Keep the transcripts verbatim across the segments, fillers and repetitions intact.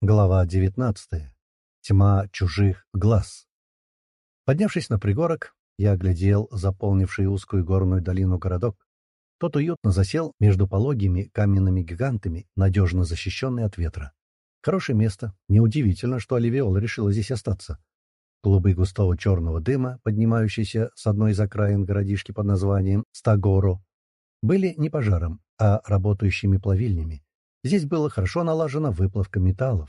Глава девятнадцатая. Тьма чужих глаз. Поднявшись на пригорок, я оглядел заполнивший узкую горную долину городок. Тот уютно засел между пологими каменными гигантами, надежно защищенный от ветра. Хорошее место. Неудивительно, что Оливиола решила здесь остаться. Клубы густого черного дыма, поднимающиеся с одной из окраин городишки под названием Стагоро, были не пожаром, а работающими плавильнями. Здесь было хорошо налажена выплавка металлов.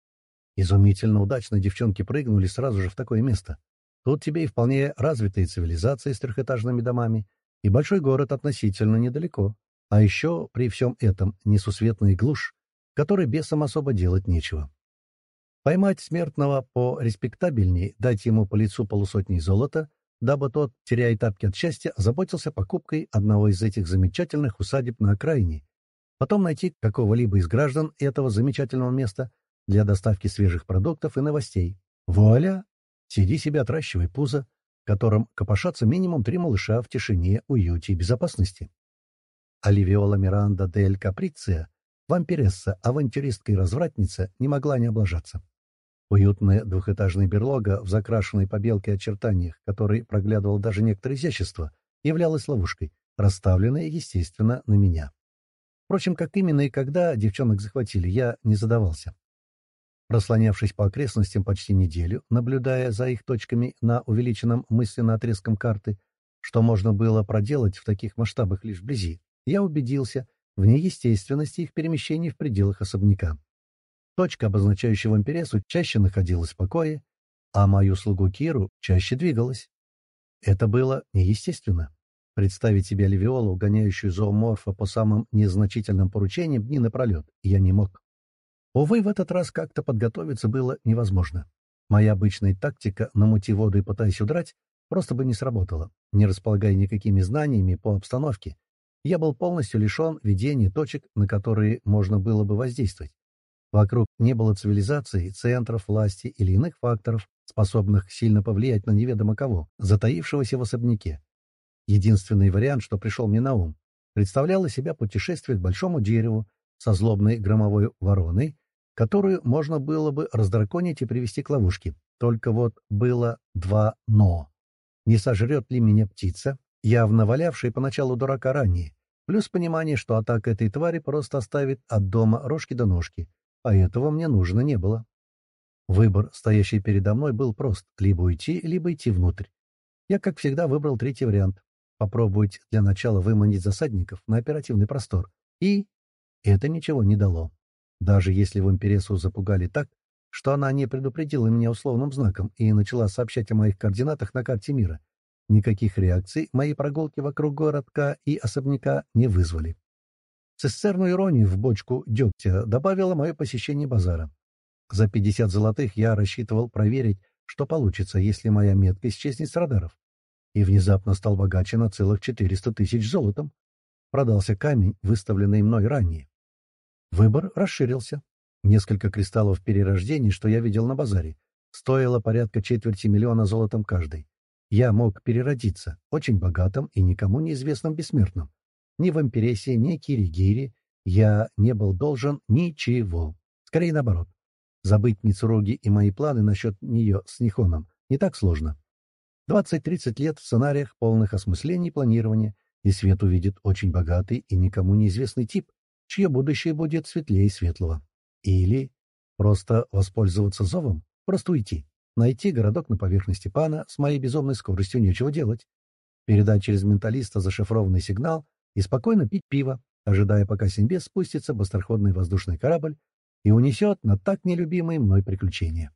Изумительно удачно девчонки прыгнули сразу же в такое место. Тут тебе и вполне развитые цивилизации с трехэтажными домами, и большой город относительно недалеко. А еще при всем этом несусветная глушь, которой бесам особо делать нечего. Поймать смертного по респектабельней, дать ему по лицу полусотни золота, дабы тот, теряя тапки от счастья, озаботился покупкой одного из этих замечательных усадеб на окраине, потом найти какого-либо из граждан этого замечательного места для доставки свежих продуктов и новостей. Вуаля! Сиди себе, отращивай пузо, в котором копошатся минимум три малыша в тишине, уюте и безопасности. Оливиола Миранда дель Каприция, вампиресса, авантюристка и развратница, не могла не облажаться. Уютная двухэтажная берлога в закрашенной побелкой очертаниях, которой проглядывало даже некоторое изящество, являлась ловушкой, расставленной, естественно, на меня. Впрочем, как именно и когда девчонок захватили, я не задавался. Прослонявшись по окрестностям почти неделю, наблюдая за их точками на увеличенном мысленно отрезком карты, что можно было проделать в таких масштабах лишь вблизи, я убедился в неестественности их перемещений в пределах особняка. Точка, обозначающая вампиресу, чаще находилась в покое, а мою слугу Киру чаще двигалась. Это было неестественно. Представить себе Оливиолу, гоняющую зооморфа по самым незначительным поручениям дни напролет, я не мог. Увы, в этот раз как-то подготовиться было невозможно. Моя обычная тактика «намути воду и пытаясь удрать» просто бы не сработала. Не располагая никакими знаниями по обстановке, я был полностью лишен видения точек, на которые можно было бы воздействовать. Вокруг не было цивилизации, центров власти или иных факторов, способных сильно повлиять на неведомо кого, затаившегося в особняке. Единственный вариант, что пришел мне на ум, представлял из себя путешествие к большому дереву со злобной громовой вороной, которую можно было бы раздраконить и привести к ловушке. Только вот было два «но». Не сожрет ли меня птица, явно валявшая поначалу дурака ранее, плюс понимание, что атака этой твари просто оставит от дома рожки до ножки, а этого мне нужно не было. Выбор, стоящий передо мной, был прост — либо уйти, либо идти внутрь. Я, как всегда, выбрал третий вариант — попробовать для начала выманить засадников на оперативный простор. И это ничего не дало. Даже если вампиресу запугали так, что она не предупредила меня условным знаком и начала сообщать о моих координатах на карте мира, никаких реакций мои прогулки вокруг городка и особняка не вызвали. Цистерну иронии в бочку дегтя добавило мое посещение базара. За пятьдесят золотых я рассчитывал проверить, что получится, если моя метка исчезнет с радаров. И внезапно стал богаче на целых четыреста тысяч золотом. Продался камень, выставленный мной ранее. Выбор расширился. Несколько кристаллов перерождений, что я видел на базаре, стоило порядка четверти миллиона золотом каждый. Я мог переродиться, очень богатым и никому неизвестным бессмертным. Ни вампиресе, ни киригири я не был должен ничего. Скорее наоборот. Забыть Мицуруги и мои планы насчет нее с Нихоном не так сложно. двадцать-тридцать лет в сценариях полных осмыслений и планирования, и свет увидит очень богатый и никому неизвестный тип, чье будущее будет светлее светлого. Или просто воспользоваться зовом, просто уйти, найти городок на поверхности Пана, с моей безумной скоростью нечего делать, передать через менталиста зашифрованный сигнал и спокойно пить пиво, ожидая, пока с небес спустится быстроходный воздушный корабль и унесет на так нелюбимые мной приключения.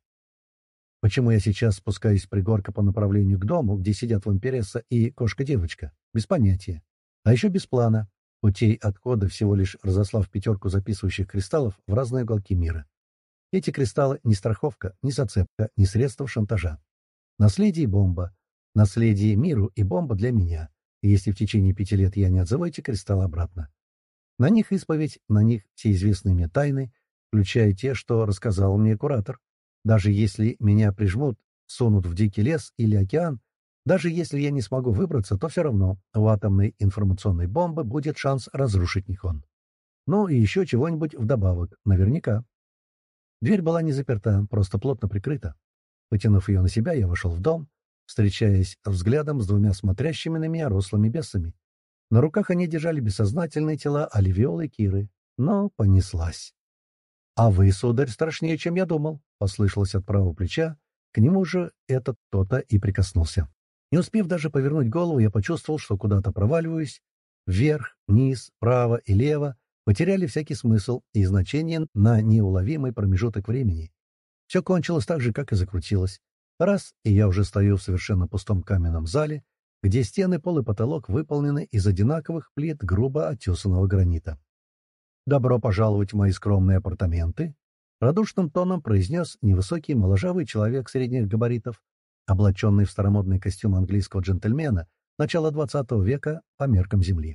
Почему я сейчас спускаюсь с пригорка по направлению к дому, где сидят вампиресса и кошка-девочка? Без понятия. А еще без плана. Путей отхода, всего лишь разослав пятерку записывающих кристаллов в разные уголки мира. Эти кристаллы — ни страховка, ни зацепка, ни средство шантажа. Наследие и бомба. Наследие миру и бомба для меня. И если в течение пяти лет я не отзову эти кристаллы обратно. На них исповедь, на них все известные мне тайны, включая те, что рассказал мне куратор. Даже если меня прижмут, сунут в дикий лес или океан, даже если я не смогу выбраться, то все равно у атомной информационной бомбы будет шанс разрушить Нихон. Ну и еще чего-нибудь вдобавок, наверняка. Дверь была не заперта, просто плотно прикрыта. Потянув ее на себя, я вошел в дом, встречаясь взглядом с двумя смотрящими на меня рослыми бесами. На руках они держали бессознательные тела Оливиолы и Киры, но понеслась. «А вы, сударь, страшнее, чем я думал», — послышалось от правого плеча. К нему же этот кто-то и прикоснулся. Не успев даже повернуть голову, я почувствовал, что куда-то проваливаюсь. Вверх, вниз, право и лево потеряли всякий смысл и значение на неуловимый промежуток времени. Все кончилось так же, как и закрутилось. Раз, и я уже стою в совершенно пустом каменном зале, где стены, пол и потолок выполнены из одинаковых плит грубо оттесанного гранита. «Добро пожаловать в мои скромные апартаменты», — радушным тоном произнес невысокий моложавый человек средних габаритов, облаченный в старомодный костюм английского джентльмена начала двадцатого века по меркам земли.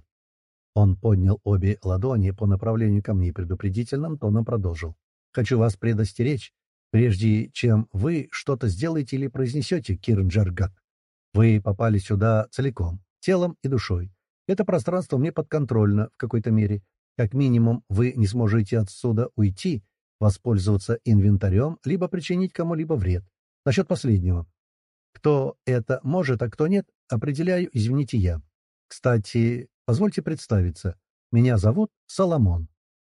Он поднял обе ладони по направлению ко мне и предупредительным тоном продолжил. «Хочу вас предостеречь, прежде чем вы что-то сделаете или произнесете, Кирн Джаргат. Вы попали сюда целиком, телом и душой. Это пространство мне подконтрольно в какой-то мере. Как минимум, вы не сможете отсюда уйти, воспользоваться инвентарем, либо причинить кому-либо вред. Насчет последнего. Кто это может, а кто нет, определяю, извините, я. Кстати, позвольте представиться. Меня зовут Соломон».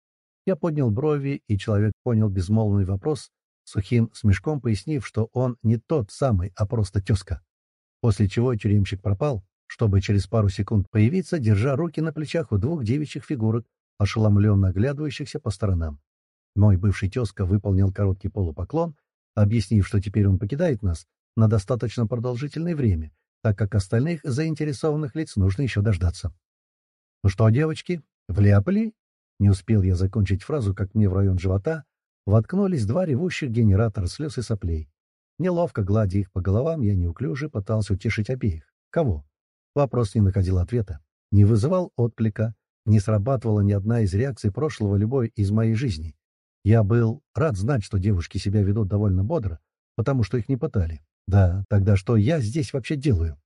Я поднял брови, и человек понял безмолвный вопрос, сухим смешком пояснив, что он не тот самый, а просто тезка. После чего тюремщик пропал, чтобы через пару секунд появиться, держа руки на плечах у двух девичьих фигурок, ошеломленно оглядывающихся по сторонам. Мой бывший тезка выполнил короткий полупоклон, объяснив, что теперь он покидает нас на достаточно продолжительное время, так как остальных заинтересованных лиц нужно еще дождаться. «Ну что, девочки, вляпали?» Не успел я закончить фразу, как мне в район живота воткнулись два ревущих генератора слез и соплей. Неловко гладя их по головам, я неуклюже пытался утешить обеих. Кого? Вопрос не находил ответа, не вызывал отклика, не срабатывала ни одна из реакций прошлого любой из моей жизни. Я был рад знать, что девушки себя ведут довольно бодро, потому что их не пытали. Да, тогда что я здесь вообще делаю?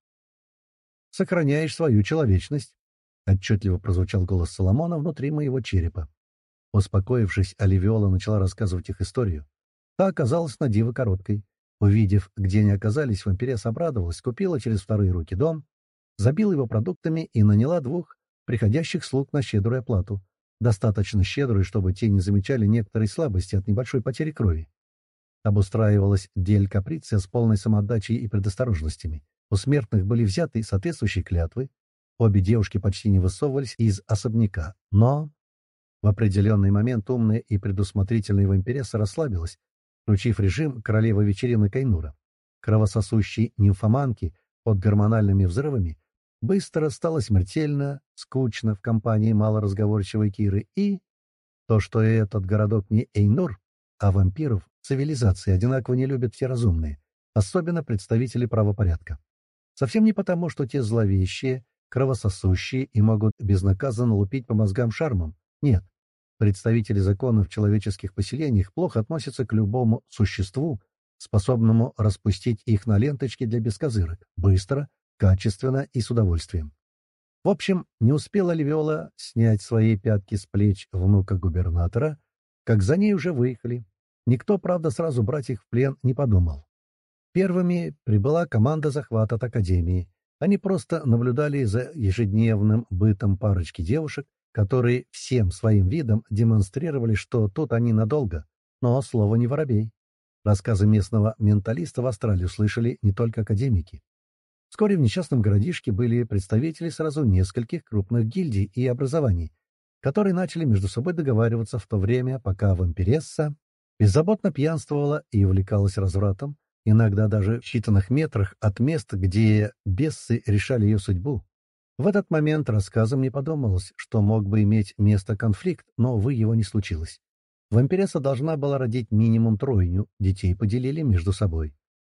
«Сохраняешь свою человечность», — отчетливо прозвучал голос Соломона внутри моего черепа. Успокоившись, Оливиола начала рассказывать их историю. Та оказалась на диво короткой. Увидев, где они оказались, вампиресса обрадовалась, купила через вторые руки дом, забила его продуктами и наняла двух приходящих слуг на щедрую оплату, достаточно щедрую, чтобы те не замечали некоторой слабости от небольшой потери крови. Обустраивалась дель Каприция с полной самоотдачей и предосторожностями. У смертных были взяты соответствующие клятвы. Обе девушки почти не высовывались из особняка. Но в определенный момент умная и предусмотрительная вампиресса расслабилась, включив режим королевы вечеринок Кайнура. Кровососущей нимфоманки под гормональными взрывами быстро стало смертельно скучно в компании малоразговорчивой Киры, и то, что этот городок не Эйнур, а вампиров цивилизации одинаково не любят все разумные, особенно представители правопорядка. Совсем не потому, что те зловещие, кровососущие и могут безнаказанно лупить по мозгам шармом. Нет. Представители закона в человеческих поселениях плохо относятся к любому существу, способному распустить их на ленточки для бескозырок, быстро, качественно и с удовольствием. В общем, не успела Оливиола снять свои пятки с плеч внука губернатора, как за ней уже выехали. Никто, правда, сразу брать их в плен не подумал. Первыми прибыла команда захвата от Академии. Они просто наблюдали за ежедневным бытом парочки девушек, которые всем своим видом демонстрировали, что тут они надолго, но слово не воробей. Рассказы местного менталиста в Австралии услышали не только академики. Вскоре в несчастном городишке были представители сразу нескольких крупных гильдий и образований, которые начали между собой договариваться в то время, пока вампиресса беззаботно пьянствовала и увлекалась развратом, иногда даже в считанных метрах от места, где бессы решали ее судьбу. В этот момент рассказом не подумалось, что мог бы иметь место конфликт, но, увы, его не случилось. Вампиресса должна была родить минимум тройню, детей поделили между собой.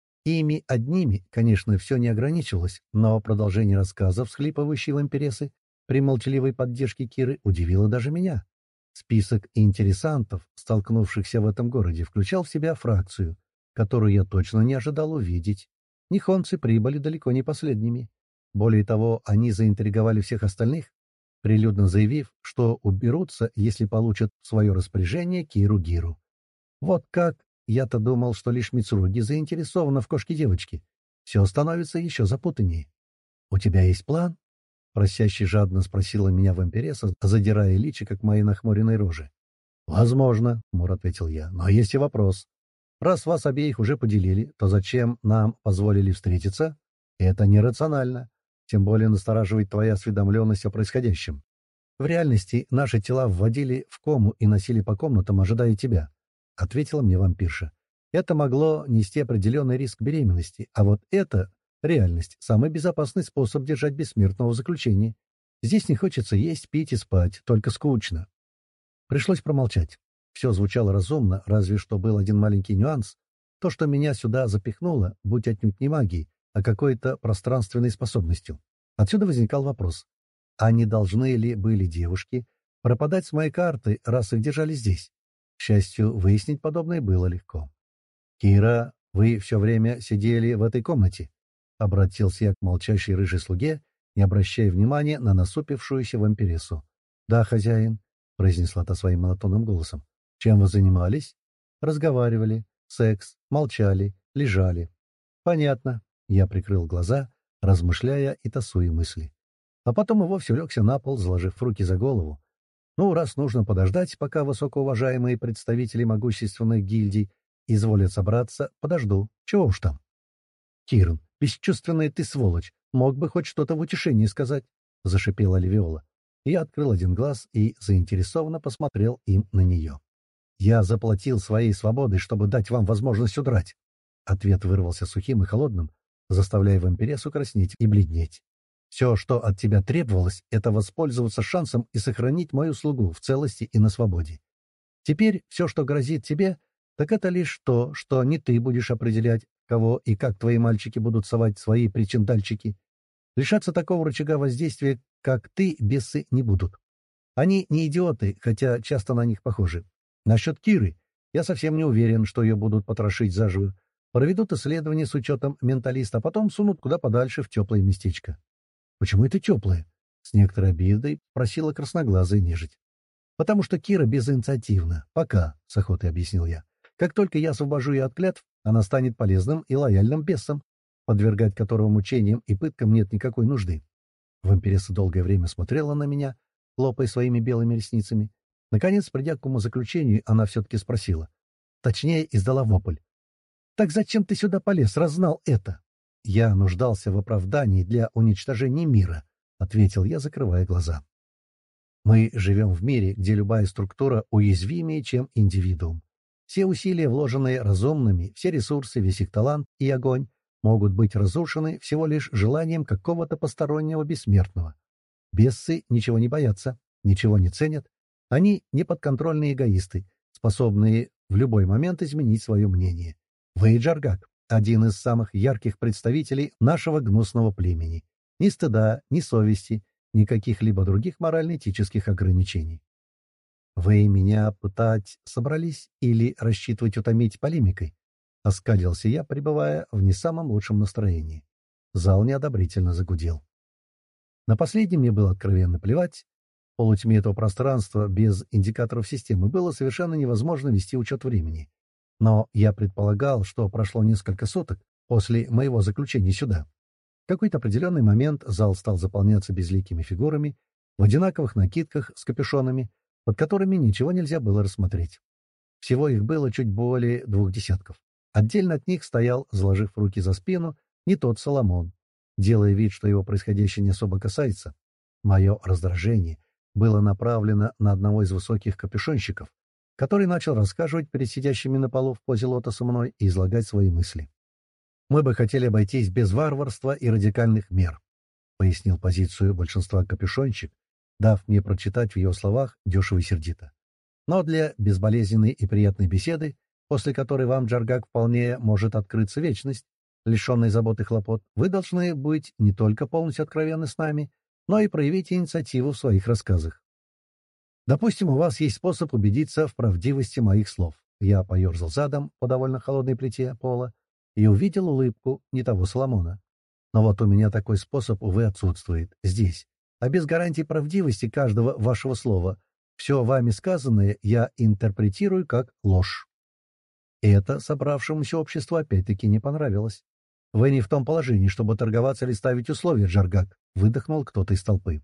Ими одними, конечно, все не ограничивалось, но продолжение рассказа всхлипывающей вампирессы при молчаливой поддержке Киры удивило даже меня. Список интересантов, столкнувшихся в этом городе, включал в себя фракцию, которую я точно не ожидал увидеть. Нихонцы прибыли далеко не последними. Более того, они заинтриговали всех остальных, прилюдно заявив, что уберутся, если получат в свое распоряжение Киру-Гиру. Вот как? Я-то думал, что лишь Мицуруги заинтересована в кошке девочки. Все становится еще запутаннее. У тебя есть план? Просяще жадно спросила меня вампиресса, задирая личико к моей нахмуренной роже. «Возможно», — хмуро ответил я, — «но есть и вопрос. Раз вас обеих уже поделили, то зачем нам позволили встретиться? Это нерационально. Тем более настораживает твоя осведомленность о происходящем. В реальности наши тела вводили в кому и носили по комнатам, ожидая тебя», — ответила мне вампирша. «Это могло нести определенный риск беременности, а вот это, реальность, самый безопасный способ держать бессмертного в заключении. Здесь не хочется есть, пить и спать, только скучно». Пришлось промолчать. Все звучало разумно, разве что был один маленький нюанс. То, что меня сюда запихнуло, будь отнюдь не магией, а какой-то пространственной способностью. Отсюда возникал вопрос. А не должны ли были девушки пропадать с моей карты, раз их держали здесь? К счастью, выяснить подобное было легко. «Кира, вы все время сидели в этой комнате?» — обратился я к молчащей рыжей слуге, не обращая внимания на насупившуюся вампирессу. «Да, хозяин», — произнесла та своим монотонным голосом. «Чем вы занимались?» «Разговаривали. Секс. Молчали. Лежали». «Понятно». Я прикрыл глаза, размышляя и тасуя мысли. А потом и вовсе легся на пол, заложив руки за голову. Ну, раз нужно подождать, пока высокоуважаемые представители могущественных гильдий изволят собраться, подожду. Чего уж там. «Киран, бесчувственная ты сволочь! Мог бы хоть что-то в утешении сказать!» — зашипела Ливиола. Я открыл один глаз и заинтересованно посмотрел им на нее. «Я заплатил своей свободой, чтобы дать вам возможность удрать!» Ответ вырвался сухим и холодным, заставляя вампирессу краснеть и бледнеть. «Все, что от тебя требовалось, это воспользоваться шансом и сохранить мою слугу в целости и на свободе. Теперь все, что грозит тебе, так это лишь то, что не ты будешь определять, кого и как твои мальчики будут совать свои причиндальчики. Лишаться такого рычага воздействия, как ты, бесы не будут. Они не идиоты, хотя часто на них похожи. Насчет Киры я совсем не уверен, что ее будут потрошить заживо. Проведут исследование с учетом менталиста, а потом сунут куда подальше в теплое местечко». «Почему это теплое?» — с некоторой обидой просила красноглазая нежить. «Потому что Кира безинициативна. Пока», — с охотой объяснил я. «Как только я освобожу ее от клятв, она станет полезным и лояльным бесом, подвергать которого мучениям и пыткам нет никакой нужды». Вампиресса долгое время смотрела на меня, хлопая своими белыми ресницами. Наконец, придя к умозаключению, она все-таки спросила. Точнее, издала вопль. «Так зачем ты сюда полез, раз знал это?» «Я нуждался в оправдании для уничтожения мира», — ответил я, закрывая глаза. «Мы живем в мире, где любая структура уязвимее, чем индивидуум. Все усилия, вложенные разумными, все ресурсы, весь их талант и огонь могут быть разрушены всего лишь желанием какого-то постороннего бессмертного. Бессы ничего не боятся, ничего не ценят. Они неподконтрольные эгоисты, способные в любой момент изменить свое мнение. Вы, Джаргак, один из самых ярких представителей нашего гнусного племени. Ни стыда, ни совести, ни каких-либо других морально-этических ограничений. «Вы меня пытать собрались или рассчитывать утомить полемикой?» — оскалился я, пребывая в не самом лучшем настроении. Зал неодобрительно загудел. На последнем мне было откровенно плевать. В полутьме этого пространства без индикаторов системы было совершенно невозможно вести учет времени. Но я предполагал, что прошло несколько суток после моего заключения сюда. В какой-то определенный момент зал стал заполняться безликими фигурами в одинаковых накидках с капюшонами, под которыми ничего нельзя было рассмотреть. Всего их было чуть более двух десятков. Отдельно от них стоял, заложив руки за спину, не тот Соломон, делая вид, что его происходящее не особо касается. Мое раздражение было направлено на одного из высоких капюшонщиков, который начал рассказывать перед сидящими на полу в позе лотоса мной и излагать свои мысли. «Мы бы хотели обойтись без варварства и радикальных мер», — пояснил позицию большинства капюшонщик, дав мне прочитать в его словах дешево и сердито. «Но для безболезненной и приятной беседы, после которой вам, Джаргак, вполне может открыться вечность, лишенной забот и хлопот, вы должны быть не только полностью откровенны с нами, но и проявить инициативу в своих рассказах. Допустим, у вас есть способ убедиться в правдивости моих слов». Я поерзал задом по довольно холодной плите пола и увидел улыбку не того Соломона. «Но вот у меня такой способ, увы, отсутствует. Здесь. А без гарантии правдивости каждого вашего слова все вами сказанное я интерпретирую как ложь». Это собравшемуся обществу опять-таки не понравилось. «Вы не в том положении, чтобы торговаться или ставить условия, Джаргак», — выдохнул кто-то из толпы.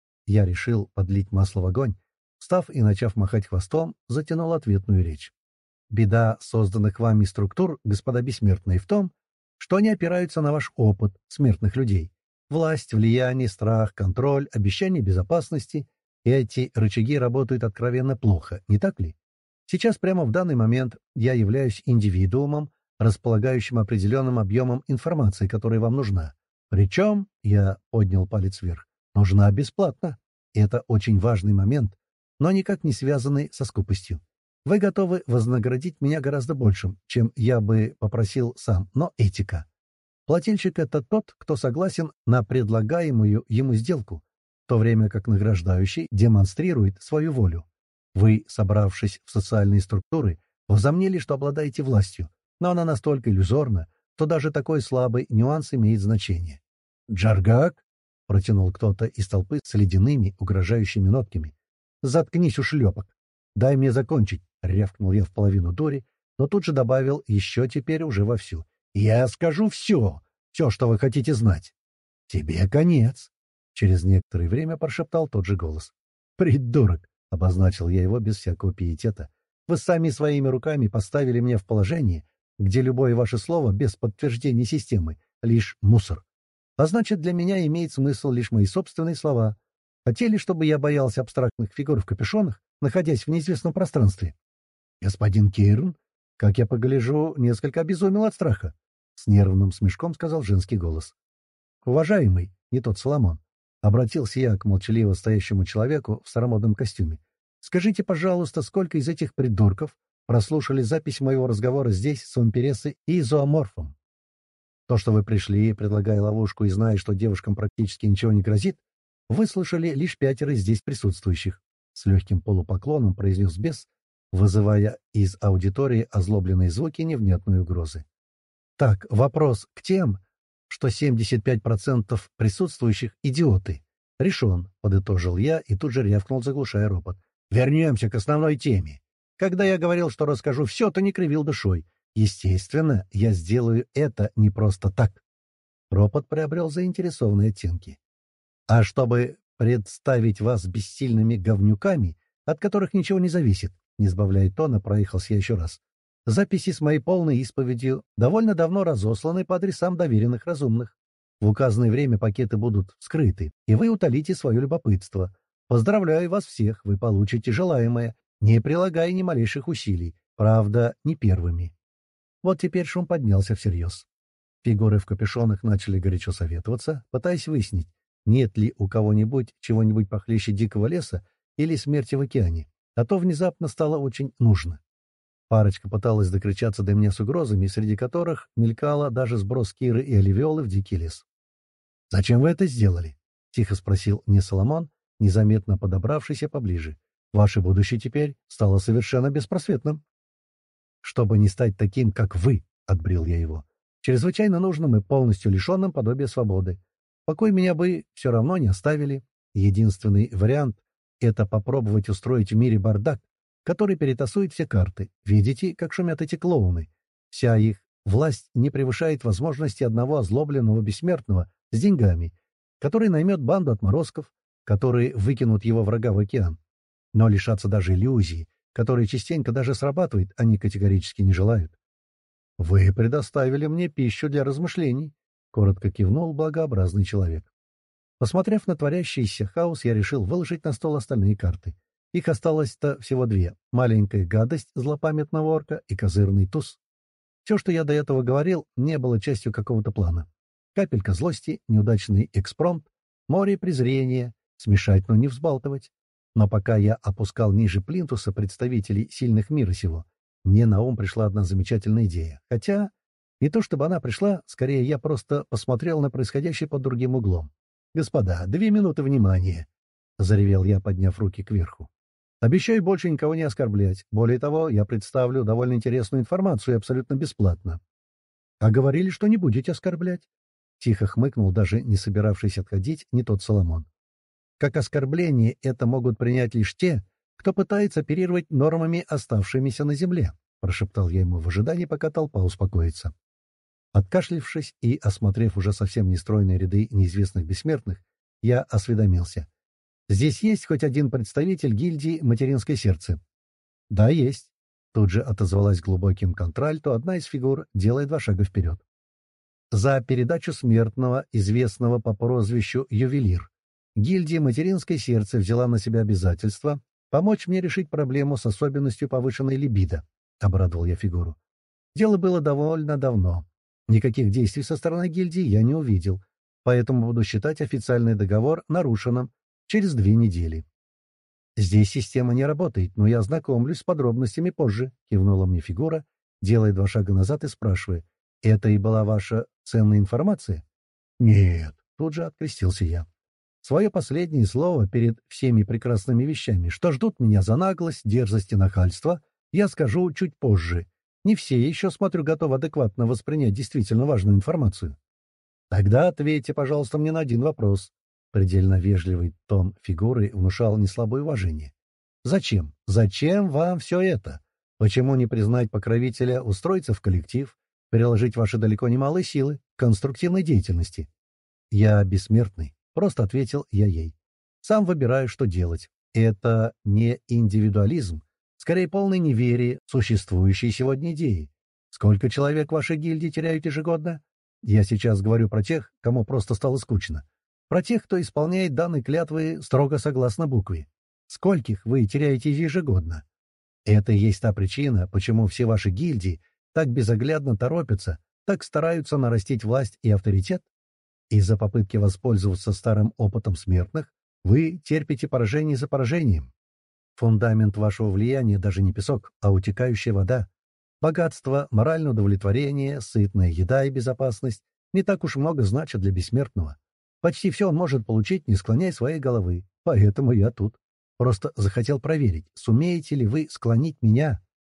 Я решил подлить масло в огонь, встав и начав махать хвостом, затянул ответную речь. «Беда созданных вами структур, господа бессмертные, в том, что они опираются на ваш опыт смертных людей. Власть, влияние, страх, контроль, обещание безопасности. И эти рычаги работают откровенно плохо, не так ли? Сейчас, прямо в данный момент, я являюсь индивидуумом, располагающим определенным объемом информации, которая вам нужна. Причем, я поднял палец вверх, нужна бесплатно. И это очень важный момент, но никак не связанный со скупостью. Вы готовы вознаградить меня гораздо большим, чем я бы попросил сам, но этика. Плательщик — это тот, кто согласен на предлагаемую ему сделку, в то время как награждающий демонстрирует свою волю. Вы, собравшись в социальные структуры, возомнили, что обладаете властью, но она настолько иллюзорна, что даже такой слабый нюанс имеет значение. «Джаргак?» — протянул кто-то из толпы с ледяными, угрожающими нотками. «Заткнись, ушлепок! Дай мне закончить!» — рявкнул я в половину дури, но тут же добавил еще теперь уже вовсю. «Я скажу все! Все, что вы хотите знать!» «Тебе конец!» — через некоторое время прошептал тот же голос. «Придурок!» — обозначил я его без всякого пиетета. «Вы сами своими руками поставили меня в положение, где любое ваше слово без подтверждения системы — лишь мусор. А значит, для меня имеет смысл лишь мои собственные слова. Хотели, чтобы я боялся абстрактных фигур в капюшонах, находясь в неизвестном пространстве?» «Господин Кейрн, как я погляжу, несколько обезумел от страха», — с нервным смешком сказал женский голос. «Уважаемый, не тот Соломон», — обратился я к молчаливо стоящему человеку в старомодном костюме. «Скажите, пожалуйста, сколько из этих придурков прослушали запись моего разговора здесь с вампирессой и зооморфом? То, что вы пришли, предлагая ловушку и зная, что девушкам практически ничего не грозит, выслушали лишь пятеро здесь присутствующих», — с легким полупоклоном произнес бес, вызывая из аудитории озлобленные звуки невнятной угрозы. «Так, вопрос к тем, что семьдесят пять процентов присутствующих — идиоты. Решен», — подытожил я и тут же рявкнул, заглушая ропот. «Вернемся к основной теме. Когда я говорил, что расскажу все, то не кривил душой. Естественно, я сделаю это не просто так». Ропот приобрел заинтересованные оттенки. «А чтобы представить вас бессильными говнюками, от которых ничего не зависит», — не сбавляя тона, проехался я еще раз. «Записи с моей полной исповедью довольно давно разосланы по адресам доверенных разумных. В указанное время пакеты будут вскрыты, и вы утолите свое любопытство. Поздравляю вас всех, вы получите желаемое, не прилагая ни малейших усилий, правда, не первыми». Вот теперь шум поднялся всерьез. Фигуры в капюшонах начали горячо советоваться, пытаясь выяснить, нет ли у кого-нибудь чего-нибудь похлеще дикого леса или смерти в океане, а то внезапно стало очень нужно. Парочка пыталась докричаться до меня с угрозами, среди которых мелькала даже сброс Киры и Оливиолы в дикий лес. «Зачем вы это сделали?» — тихо спросил мне Соломон, незаметно подобравшийся поближе. «Ваше будущее теперь стало совершенно беспросветным». «Чтобы не стать таким, как вы», — отбрил я его, — «чрезвычайно нужным и полностью лишенным подобия свободы. В покой меня бы все равно не оставили. Единственный вариант — это попробовать устроить в мире бардак, который перетасует все карты. Видите, как шумят эти клоуны? Вся их власть не превышает возможности одного озлобленного бессмертного с деньгами, который наймет банду отморозков, которые выкинут его врага в океан. Но лишаться даже иллюзии, которая частенько даже срабатывает, они категорически не желают. «Вы предоставили мне пищу для размышлений», — коротко кивнул благообразный человек. Посмотрев на творящийся хаос, я решил выложить на стол остальные карты. Их осталось-то всего две — маленькая гадость злопамятного орка и козырный туз. Все, что я до этого говорил, не было частью какого-то плана. Капелька злости, неудачный экспромт, море презрения, смешать, но не взбалтывать. Но пока я опускал ниже плинтуса представителей сильных мира сего, мне на ум пришла одна замечательная идея. Хотя, не то чтобы она пришла, скорее я просто посмотрел на происходящее под другим углом. «Господа, две минуты внимания!» — заревел я, подняв руки кверху. «Обещаю больше никого не оскорблять. Более того, я представлю довольно интересную информацию абсолютно бесплатно». «А говорили, что не будете оскорблять?» — тихо хмыкнул, даже не собиравшись отходить, не тот Соломон. «Как оскорбление это могут принять лишь те, кто пытается оперировать нормами, оставшимися на земле», прошептал я ему в ожидании, пока толпа успокоится. Откашлившись и осмотрев уже совсем нестройные ряды неизвестных бессмертных, я осведомился. «Здесь есть хоть один представитель гильдии «Материнское сердце»?» «Да, есть». Тут же отозвалась глубоким контральто одна из фигур, делая два шага вперед. «За передачу смертного, известного по прозвищу Ювелир, гильдия «Материнское сердце» взяла на себя обязательство помочь мне решить проблему с особенностью повышенной либидо», — обрадовал я фигуру. «Дело было довольно давно. Никаких действий со стороны гильдии я не увидел, поэтому буду считать официальный договор нарушенным через две недели». «Здесь система не работает, но я ознакомлюсь с подробностями позже», — кивнула мне фигура, делая два шага назад и спрашивая. «Это и была ваша ценная информация?» «Нет», — тут же открестился я. «Свое последнее слово перед всеми прекрасными вещами, что ждут меня за наглость, дерзость и нахальство, я скажу чуть позже. Не все, еще, смотрю, готовы адекватно воспринять действительно важную информацию». «Тогда ответьте, пожалуйста, мне на один вопрос». Предельно вежливый тон фигуры внушал неслабое уважение. «Зачем? Зачем вам все это? Почему не признать покровителя, устроиться в коллектив, приложить ваши далеко не малые силы к конструктивной деятельности?» «Я бессмертный», — просто ответил я ей. «Сам выбираю, что делать. Это не индивидуализм, скорее полное неверие в существующие сегодня идеи. Сколько человек в вашей гильдии теряют ежегодно? Я сейчас говорю про тех, кому просто стало скучно. Про тех, кто исполняет данные клятвы строго согласно букве. Скольких вы теряете ежегодно? Это и есть та причина, почему все ваши гильдии так безоглядно торопятся, так стараются нарастить власть и авторитет. Из-за попытки воспользоваться старым опытом смертных вы терпите поражение за поражением. Фундамент вашего влияния даже не песок, а утекающая вода. Богатство, моральное удовлетворение, сытная еда и безопасность не так уж много значат для бессмертного. Почти все он может получить, не склоняя своей головы. Поэтому я тут. Просто захотел проверить, сумеете ли вы склонить меня.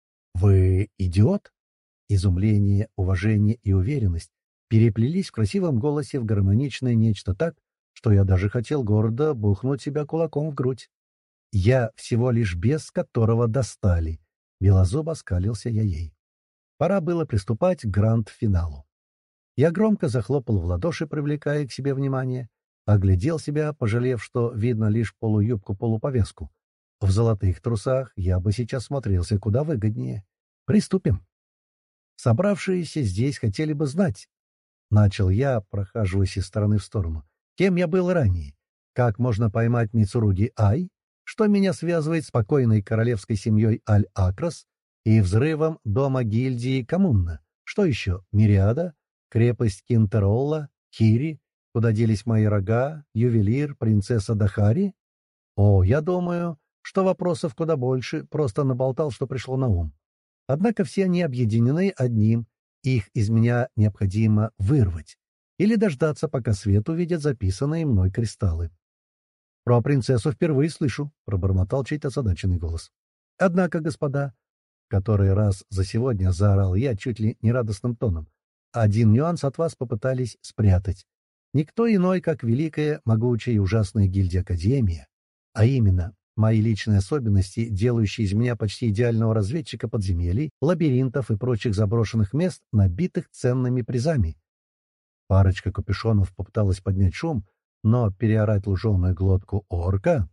Вы идиот? Изумление, уважение и уверенность переплелись в красивом голосе в гармоничное нечто так, что я даже хотел гордо бухнуть себя кулаком в грудь. Я всего лишь бес, которого достали. Белозубо оскалился я ей. Пора было приступать к гранд-финалу. Я громко захлопал в ладоши, привлекая к себе внимание, оглядел себя, пожалев, что видно лишь полуюбку-полуповязку. В золотых трусах я бы сейчас смотрелся куда выгоднее. Приступим. Собравшиеся здесь хотели бы знать. Начал я, прохаживаясь из стороны в сторону. Кем я был ранее? Как можно поймать Мицуруги Ай? Что меня связывает с покойной королевской семьей Аль-Акрас и взрывом дома гильдии Коммуна? Что еще? Мириада? Крепость Кинтеролла, Кири, куда делись мои рога, ювелир, принцесса Дахари? О, я думаю, что вопросов куда больше, просто наболтал, что пришло на ум. Однако все они объединены одним, их из меня необходимо вырвать или дождаться, пока свет увидит записанные мной кристаллы. «Про принцессу впервые слышу», — пробормотал чей-то озадаченный голос. «Однако, господа», — который раз за сегодня заорал я чуть ли не радостным тоном, один нюанс от вас попытались спрятать. Никто иной, как великая, могучая и ужасная гильдия Академия, а именно мои личные особенности, делающие из меня почти идеального разведчика подземелий, лабиринтов и прочих заброшенных мест, набитых ценными призами. Парочка капюшонов попыталась поднять шум, но переорать луженую глотку орка...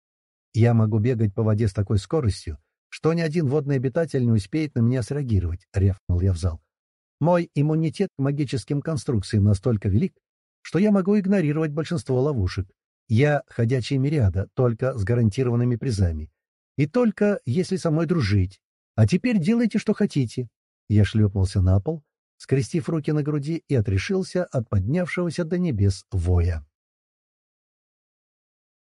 Я могу бегать по воде с такой скоростью, что ни один водный обитатель не успеет на меня среагировать, — рявкнул я в зал. Мой иммунитет к магическим конструкциям настолько велик, что я могу игнорировать большинство ловушек. Я ходячая мириада, только с гарантированными призами. И только если со мной дружить. А теперь делайте, что хотите. Я шлепнулся на пол, скрестив руки на груди, и отрешился от поднявшегося до небес воя.